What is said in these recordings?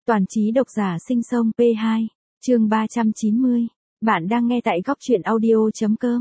Toàn trí độc giả sinh sông P2, chương 390. Bạn đang nghe tại góc truyện audio.com.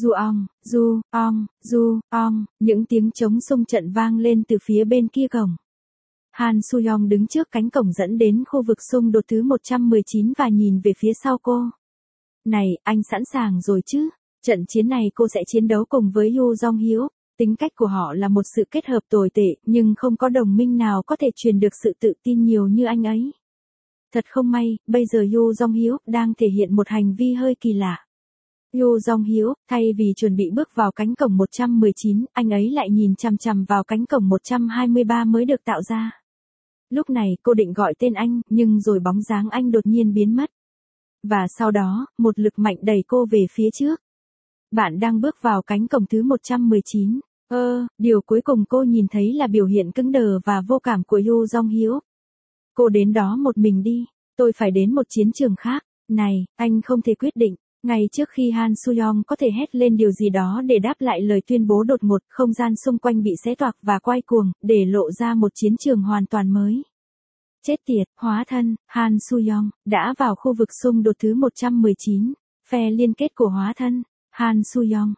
Du ong, những tiếng trống xung trận vang lên từ phía bên kia cổng. Han Soo-young đứng trước cánh cổng dẫn đến khu vực xung đột thứ 119 và nhìn về phía sau cô. Này, anh sẵn sàng rồi chứ? Trận chiến này cô sẽ chiến đấu cùng với Yoo Jong-hyuk. Tính cách của họ là một sự kết hợp tồi tệ, nhưng không có đồng minh nào có thể truyền được sự tự tin nhiều như anh ấy. Thật không may, bây giờ Yoo Jong-hyuk đang thể hiện một hành vi hơi kỳ lạ. Yoo Jong-hyuk, thay vì chuẩn bị bước vào cánh cổng 119, anh ấy lại nhìn chằm chằm vào cánh cổng 123 mới được tạo ra. Lúc này cô định gọi tên anh, nhưng rồi bóng dáng anh đột nhiên biến mất. Và sau đó, một lực mạnh đẩy cô về phía trước. Bạn đang bước vào cánh cổng thứ 119. Điều cuối cùng cô nhìn thấy là biểu hiện cứng đờ và vô cảm của Yoo Jong-hyuk. Cô đến đó một mình đi, tôi phải đến một chiến trường khác. Này, anh không thể quyết định. Ngay trước khi Han Soo-young có thể hét lên điều gì đó để đáp lại lời tuyên bố đột ngột, không gian xung quanh bị xé toạc và quay cuồng, để lộ ra một chiến trường hoàn toàn mới. Chết tiệt, hóa thân, Han Soo-young, đã vào khu vực xung đột thứ 119, phe liên kết của hóa thân. Han Soo-young,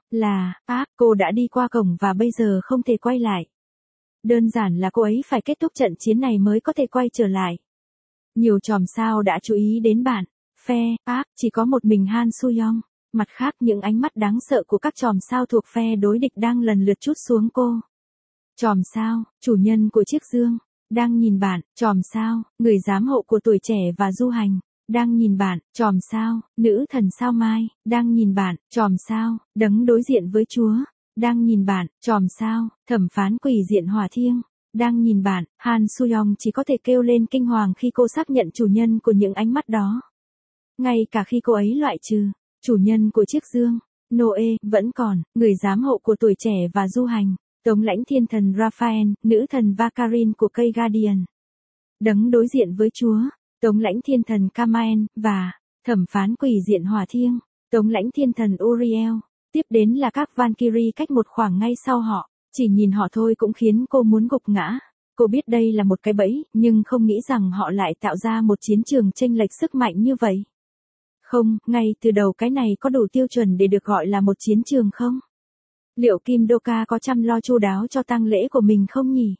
cô đã đi qua cổng và bây giờ không thể quay lại. Đơn giản là cô ấy phải kết thúc trận chiến này mới có thể quay trở lại. Nhiều chòm sao đã chú ý đến bạn. Phe chỉ có một mình Han Soo-young. Mặt khác, những ánh mắt đáng sợ của các chòm sao thuộc phe đối địch đang lần lượt trút xuống cô. Chòm sao, chủ nhân của chiếc dương, đang nhìn bạn. Chòm sao, người giám hộ của tuổi trẻ và du hành, đang nhìn bạn. Chòm sao, nữ thần sao mai, đang nhìn bạn. Chòm sao, đấng đối diện với Chúa, đang nhìn bạn. Chòm sao, thẩm phán quỷ diện hỏa thiêng, đang nhìn bạn. Han Soo-young chỉ có thể kêu lên kinh hoàng khi cô xác nhận chủ nhân của những ánh mắt đó. Ngay cả khi cô ấy loại trừ chủ nhân của chiếc dương, Noe, vẫn còn người giám hộ của tuổi trẻ và du hành, tống lãnh thiên thần Raphael, nữ thần Vakarin của cây Guardian, đấng đối diện với Chúa, tống lãnh thiên thần Kamael, và thẩm phán quỷ diện hỏa thiêng, tống lãnh thiên thần Uriel. Tiếp đến là các Valkyrie cách một khoảng ngay sau họ. Chỉ nhìn họ thôi cũng khiến cô muốn gục ngã. Cô biết đây là một cái bẫy, nhưng không nghĩ rằng họ lại tạo ra một chiến trường chênh lệch sức mạnh như vậy. Không, ngay từ đầu cái này có đủ tiêu chuẩn để được gọi là một chiến trường không? Liệu Kim Do-ka có chăm lo chu đáo cho tang lễ của mình không nhỉ?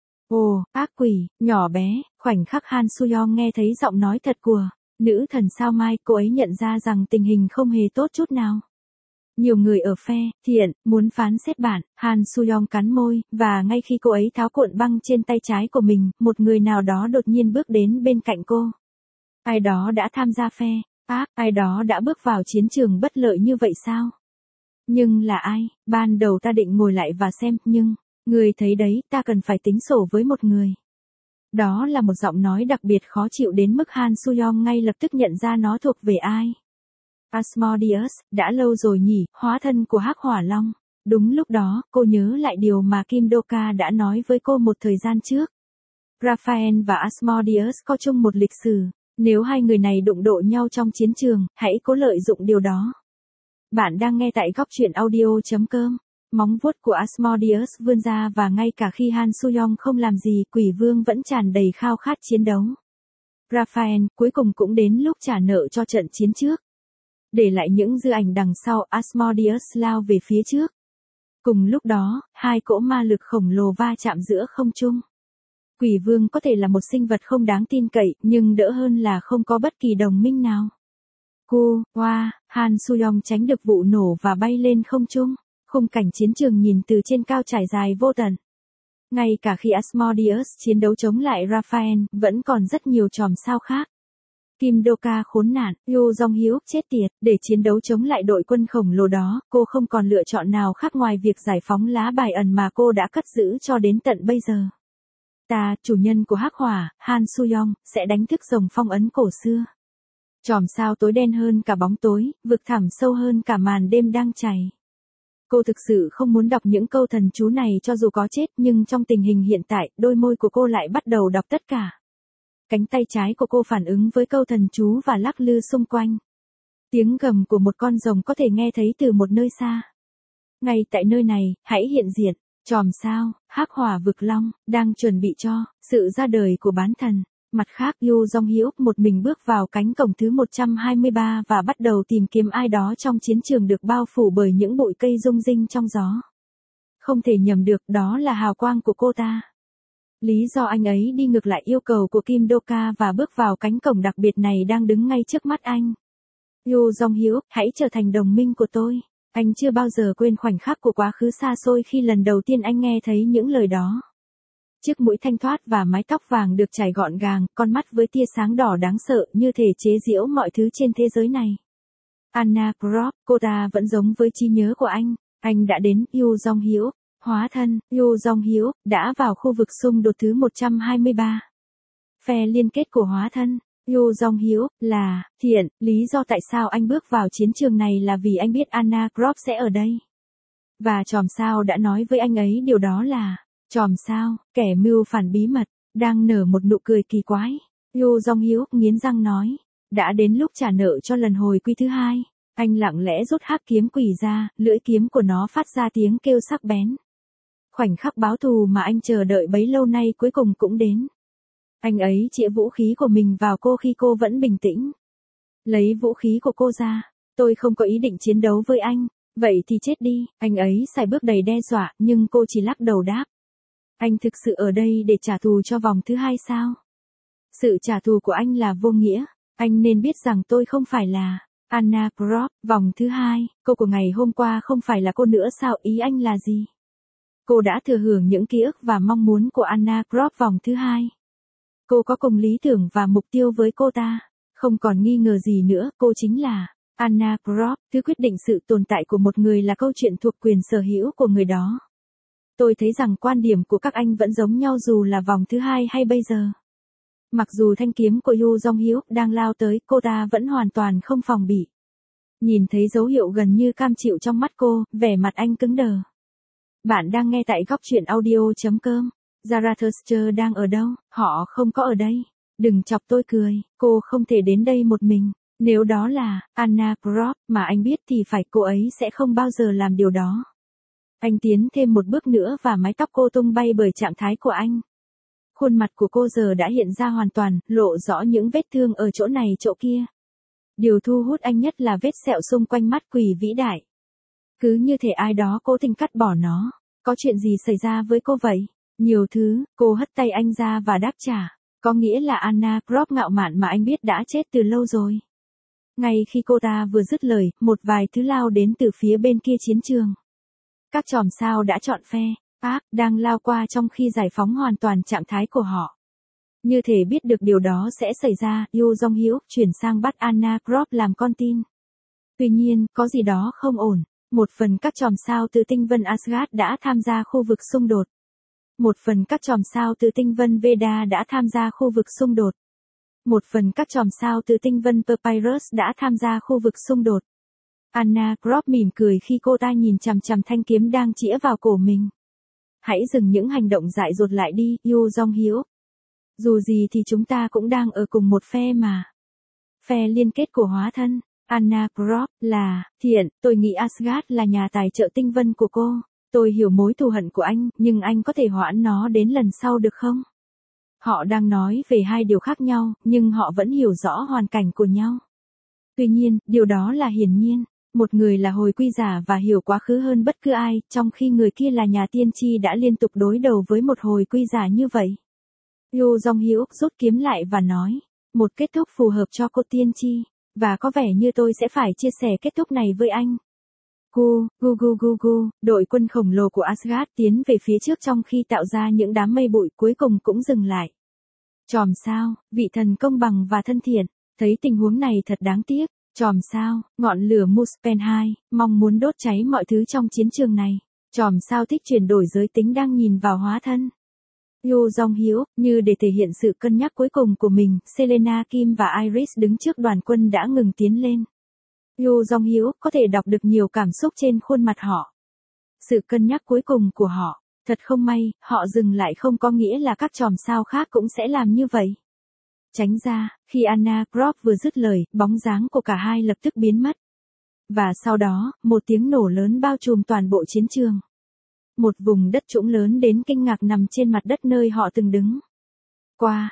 Ồ, ác quỷ, nhỏ bé, khoảnh khắc Han Soo-young nghe thấy giọng nói thật của nữ thần sao mai, cô ấy nhận ra rằng tình hình không hề tốt chút nào. Nhiều người ở phe thiện muốn phán xét bạn. Han Soo-young cắn môi, và ngay khi cô ấy tháo cuộn băng trên tay trái của mình, một người nào đó đột nhiên bước đến bên cạnh cô. Ai đó đã tham gia phe ai đó đã bước vào chiến trường bất lợi như vậy sao? Nhưng là ai? Ban đầu ta định ngồi lại và xem, nhưng người thấy đấy, ta cần phải tính sổ với một người. Đó là một giọng nói đặc biệt khó chịu đến mức Han Soo-young ngay lập tức nhận ra nó thuộc về ai. Asmodeus, đã lâu rồi nhỉ, hóa thân của Hắc Hỏa Long. Đúng lúc đó, cô nhớ lại điều mà Kim Do-ka đã nói với cô một thời gian trước. Raphael và Asmodeus có chung một lịch sử. Nếu hai người này đụng độ nhau trong chiến trường, hãy cố lợi dụng điều đó. Bạn đang nghe tại góc truyện audio.com. Móng vuốt của Asmodeus vươn ra và ngay cả khi Han Soo-young không làm gì, quỷ vương vẫn tràn đầy khao khát chiến đấu. Raphael cuối cùng cũng đến lúc trả nợ cho trận chiến trước. Để lại những dư ảnh đằng sau, Asmodeus lao về phía trước. Cùng lúc đó, hai cỗ ma lực khổng lồ va chạm giữa không trung. Quỷ vương có thể là một sinh vật không đáng tin cậy, nhưng đỡ hơn là không có bất kỳ đồng minh nào. Han Soo-young tránh được vụ nổ và bay lên không trung. Khung cảnh chiến trường nhìn từ trên cao trải dài vô tận. Ngay cả khi Asmodeus chiến đấu chống lại Raphael, vẫn còn rất nhiều chòm sao khác. Kim Do-ka khốn nạn, Yoo Jong-hyuk chết tiệt, để chiến đấu chống lại đội quân khổng lồ đó, cô không còn lựa chọn nào khác ngoài việc giải phóng lá bài ẩn mà cô đã cất giữ cho đến tận bây giờ. Ta, chủ nhân của Hắc Hỏa, Han Soo-young, sẽ đánh thức rồng phong ấn cổ xưa. Chòm sao tối đen hơn cả bóng tối, vực thẳm sâu hơn cả màn đêm đang chảy. Cô thực sự không muốn đọc những câu thần chú này cho dù có chết, nhưng trong tình hình hiện tại, đôi môi của cô lại bắt đầu đọc tất cả. Cánh tay trái của cô phản ứng với câu thần chú và lắc lư xung quanh. Tiếng gầm của một con rồng có thể nghe thấy từ một nơi xa. Ngay tại nơi này, hãy hiện diện. Chòm sao, Hắc Hỏa Vực Long, đang chuẩn bị cho sự ra đời của bán thần. Mặt khác Yu Jong-hyuk một mình bước vào cánh cổng thứ 123 và bắt đầu tìm kiếm ai đó trong chiến trường được bao phủ bởi những bụi cây rung rinh trong gió. Không thể nhầm được, đó là hào quang của cô ta. Lý do anh ấy đi ngược lại yêu cầu của Kim Do-ka và bước vào cánh cổng đặc biệt này đang đứng ngay trước mắt anh. Yu Jong-hyuk, hãy trở thành đồng minh của tôi. Anh chưa bao giờ quên khoảnh khắc của quá khứ xa xôi khi lần đầu tiên anh nghe thấy những lời đó. Chiếc mũi thanh thoát và mái tóc vàng được chải gọn gàng, con mắt với tia sáng đỏ đáng sợ như thể chế giễu mọi thứ trên thế giới này. Anna Krop, cô ta vẫn giống với trí nhớ của anh. Anh đã đến, Yu Jong-hyuk, hóa thân, Yu Jong-hyuk, đã vào khu vực xung đột thứ 123. Phe liên kết của hóa thân, Yu Jong-hyuk, là, thiện, lý do tại sao anh bước vào chiến trường này là vì anh biết Anna Krop sẽ ở đây. Và chòm sao đã nói với anh ấy điều đó là, chòm sao, kẻ mưu phản bí mật, đang nở một nụ cười kỳ quái. Yu Jong-hyuk nghiến răng nói, đã đến lúc trả nợ cho lần hồi quy thứ hai. Anh lặng lẽ rút hắc kiếm quỷ ra, lưỡi kiếm của nó phát ra tiếng kêu sắc bén. Khoảnh khắc báo thù mà anh chờ đợi bấy lâu nay cuối cùng cũng đến. Anh ấy chĩa vũ khí của mình vào cô khi cô vẫn bình tĩnh. Lấy vũ khí của cô ra, tôi không có ý định chiến đấu với anh, vậy thì chết đi. Anh ấy xài bước đầy đe dọa nhưng cô chỉ lắc đầu đáp. Anh thực sự ở đây để trả thù cho vòng thứ hai sao? Sự trả thù của anh là vô nghĩa, anh nên biết rằng tôi không phải là Anna Krop, vòng thứ hai, cô của ngày hôm qua không phải là cô nữa sao, ý anh là gì? Cô đã thừa hưởng những ký ức và mong muốn của Anna Krop vòng thứ hai. Cô có cùng lý tưởng và mục tiêu với cô ta, không còn nghi ngờ gì nữa, cô chính là Anna Krop, thứ quyết định sự tồn tại của một người là câu chuyện thuộc quyền sở hữu của người đó. Tôi thấy rằng quan điểm của các anh vẫn giống nhau dù là vòng thứ hai hay bây giờ. Mặc dù thanh kiếm của Yu Jong-hyuk đang lao tới, cô ta vẫn hoàn toàn không phòng bị. Nhìn thấy dấu hiệu gần như cam chịu trong mắt cô, vẻ mặt anh cứng đờ. Bạn đang nghe tại góc truyện audio.com. Zarathustra đang ở đâu? Họ không có ở đây. Đừng chọc tôi cười, cô không thể đến đây một mình. Nếu đó là Anna Krop mà anh biết thì phải cô ấy sẽ không bao giờ làm điều đó. Anh tiến thêm một bước nữa và mái tóc cô tung bay bởi trạng thái của anh. Khuôn mặt của cô giờ đã hiện ra hoàn toàn, lộ rõ những vết thương ở chỗ này chỗ kia. Điều thu hút anh nhất là vết sẹo xung quanh mắt quỷ vĩ đại. Cứ như thể ai đó cố tình cắt bỏ nó. Có chuyện gì xảy ra với cô vậy? Nhiều thứ, cô hất tay anh ra và đáp trả. Có nghĩa là Anna Krop ngạo mạn mà anh biết đã chết từ lâu rồi. Ngay khi cô ta vừa dứt lời, một vài thứ lao đến từ phía bên kia chiến trường. Các chòm sao đã chọn phe, Park đang lao qua trong khi giải phóng hoàn toàn trạng thái của họ. Như thể biết được điều đó sẽ xảy ra, Yu Jong-hyuk chuyển sang bắt Anna Krop làm con tin. Tuy nhiên, có gì đó không ổn. Một phần các chòm sao từ tinh vân Asgard đã tham gia khu vực xung đột. Một phần các chòm sao từ tinh vân Veda đã tham gia khu vực xung đột. Một phần các chòm sao từ tinh vân Papyrus đã tham gia khu vực xung đột. Anna Krop mỉm cười khi cô ta nhìn chằm chằm thanh kiếm đang chĩa vào cổ mình. Hãy dừng những hành động dại dột lại đi, Yu Jong-hyuk. Dù gì thì chúng ta cũng đang ở cùng một phe mà. Phe liên kết của hóa thân, Anna Krop, là, thiện, tôi nghĩ Asgard là nhà tài trợ tinh vân của cô. Tôi hiểu mối thù hận của anh, nhưng anh có thể hoãn nó đến lần sau được không? Họ đang nói về hai điều khác nhau, nhưng họ vẫn hiểu rõ hoàn cảnh của nhau. Tuy nhiên, điều đó là hiển nhiên. Một người là hồi quy giả và hiểu quá khứ hơn bất cứ ai, trong khi người kia là nhà tiên tri đã liên tục đối đầu với một hồi quy giả như vậy. Yu Jong-hyuk rút kiếm lại và nói, một kết thúc phù hợp cho cô tiên tri, và có vẻ như tôi sẽ phải chia sẻ kết thúc này với anh. Đội quân khổng lồ của Asgard tiến về phía trước trong khi tạo ra những đám mây bụi cuối cùng cũng dừng lại. Chòm sao, vị thần công bằng và thân thiện, thấy tình huống này thật đáng tiếc. Chòm sao, ngọn lửa Muspelheim, mong muốn đốt cháy mọi thứ trong chiến trường này. Chòm sao thích chuyển đổi giới tính đang nhìn vào hóa thân. Yu Jong-hyuk, như để thể hiện sự cân nhắc cuối cùng của mình, Selena Kim và Iris đứng trước đoàn quân đã ngừng tiến lên. Yu Jong-hyuk có thể đọc được nhiều cảm xúc trên khuôn mặt họ. Sự cân nhắc cuối cùng của họ, thật không may, họ dừng lại không có nghĩa là các chòm sao khác cũng sẽ làm như vậy. Tránh ra, khi Anna Krop vừa dứt lời, bóng dáng của cả hai lập tức biến mất. Và sau đó, một tiếng nổ lớn bao trùm toàn bộ chiến trường. Một vùng đất trũng lớn đến kinh ngạc nằm trên mặt đất nơi họ từng đứng. qua,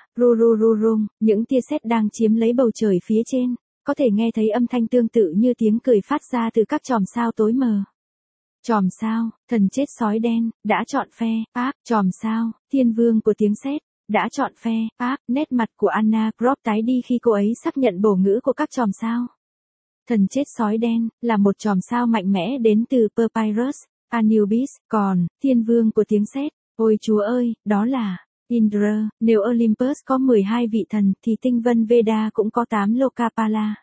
ru, những tia sét đang chiếm lấy bầu trời phía trên, có thể nghe thấy âm thanh tương tự như tiếng cười phát ra từ các chòm sao tối mờ. Chòm sao, thần chết sói đen, đã chọn phe, ác, chòm sao, thiên vương của tiếng sét, đã chọn phe, ác, nét mặt của Anna Croft tái đi khi cô ấy xác nhận bổ ngữ của các chòm sao. Thần chết sói đen, là một chòm sao mạnh mẽ đến từ Papyrus, Anubis, còn, thiên vương của tiếng sét, ôi chúa ơi, đó là Indra. Nếu Olympus có 12 vị thần thì tinh vân Veda cũng có 8 Lokapala.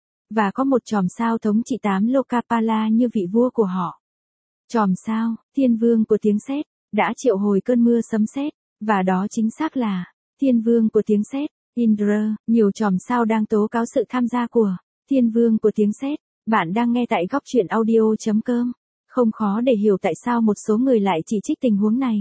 Và có một chòm sao thống trị 8 Lokapala như vị vua của họ. Chòm sao, thiên vương của tiếng sét, đã triệu hồi cơn mưa sấm sét, và đó chính xác là thiên vương của tiếng sét, Indra. Nhiều chòm sao đang tố cáo sự tham gia của thiên vương của tiếng sét. Bạn đang nghe tại góc truyện audio.com. Không khó để hiểu tại sao một số người lại chỉ trích tình huống này.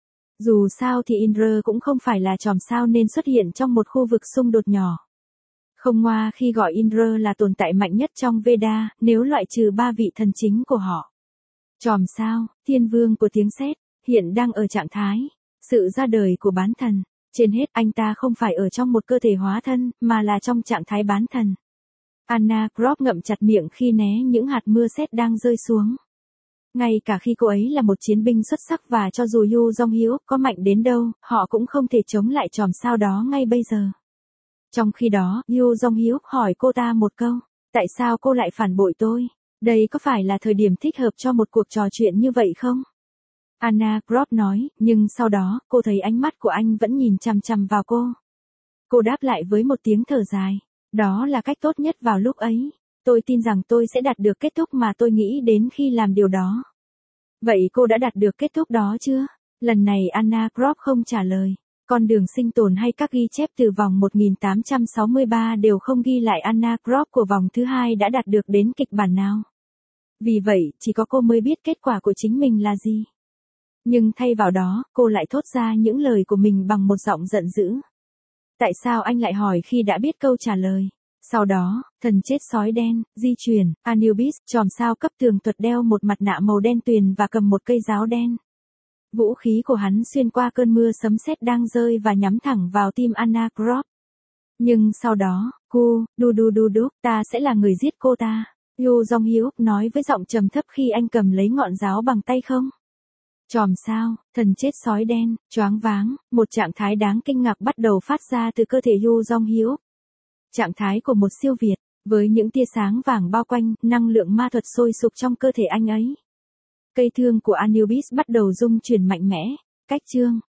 Dù sao thì Indra cũng không phải là chòm sao nên xuất hiện trong một khu vực xung đột nhỏ. Không ngoa khi gọi Indra là tồn tại mạnh nhất trong Veda, nếu loại trừ 3 vị thần chính của họ. Chòm sao, thiên vương của tiếng sét, hiện đang ở trạng thái sự ra đời của bán thần. Trên hết, anh ta không phải ở trong một cơ thể hóa thân, mà là trong trạng thái bán thần. Anna Croft ngậm chặt miệng khi né những hạt mưa sét đang rơi xuống. Ngay cả khi cô ấy là một chiến binh xuất sắc và cho dù Yu Jong-hyuk có mạnh đến đâu, họ cũng không thể chống lại chòm sao đó ngay bây giờ. Trong khi đó, Yu Jong-hyuk hỏi cô ta một câu, tại sao cô lại phản bội tôi? Đây có phải là thời điểm thích hợp cho một cuộc trò chuyện như vậy không? Anna Croft nói, nhưng sau đó, cô thấy ánh mắt của anh vẫn nhìn chằm chằm vào cô. Cô đáp lại với một tiếng thở dài. Đó là cách tốt nhất vào lúc ấy. Tôi tin rằng tôi sẽ đạt được kết thúc mà tôi nghĩ đến khi làm điều đó. Vậy cô đã đạt được kết thúc đó chưa? Lần này Anna Croft không trả lời. Con đường sinh tồn hay các ghi chép từ vòng 1863 đều không ghi lại Anna Croft của vòng thứ hai đã đạt được đến kịch bản nào. Vì vậy, chỉ có cô mới biết kết quả của chính mình là gì. Nhưng thay vào đó, cô lại thốt ra những lời của mình bằng một giọng giận dữ. Tại sao anh lại hỏi khi đã biết câu trả lời? Sau đó, thần chết sói đen, di chuyển, Anubis, chòm sao cấp tường thuật đeo một mặt nạ màu đen tuyền và cầm một cây giáo đen. Vũ khí của hắn xuyên qua cơn mưa sấm sét đang rơi và nhắm thẳng vào tim Anna Croft. Nhưng sau đó, ta sẽ là người giết cô ta. Yu Jong-hyuk nói với giọng trầm thấp khi anh cầm lấy ngọn giáo bằng tay không. Chòm sao, thần chết sói đen, choáng váng, một trạng thái đáng kinh ngạc bắt đầu phát ra từ cơ thể Yu Jong-hyuk. Trạng thái của một siêu việt, với những tia sáng vàng bao quanh, năng lượng ma thuật sôi sục trong cơ thể anh ấy. Cây thương của Anubis bắt đầu rung chuyển mạnh mẽ. Cách chương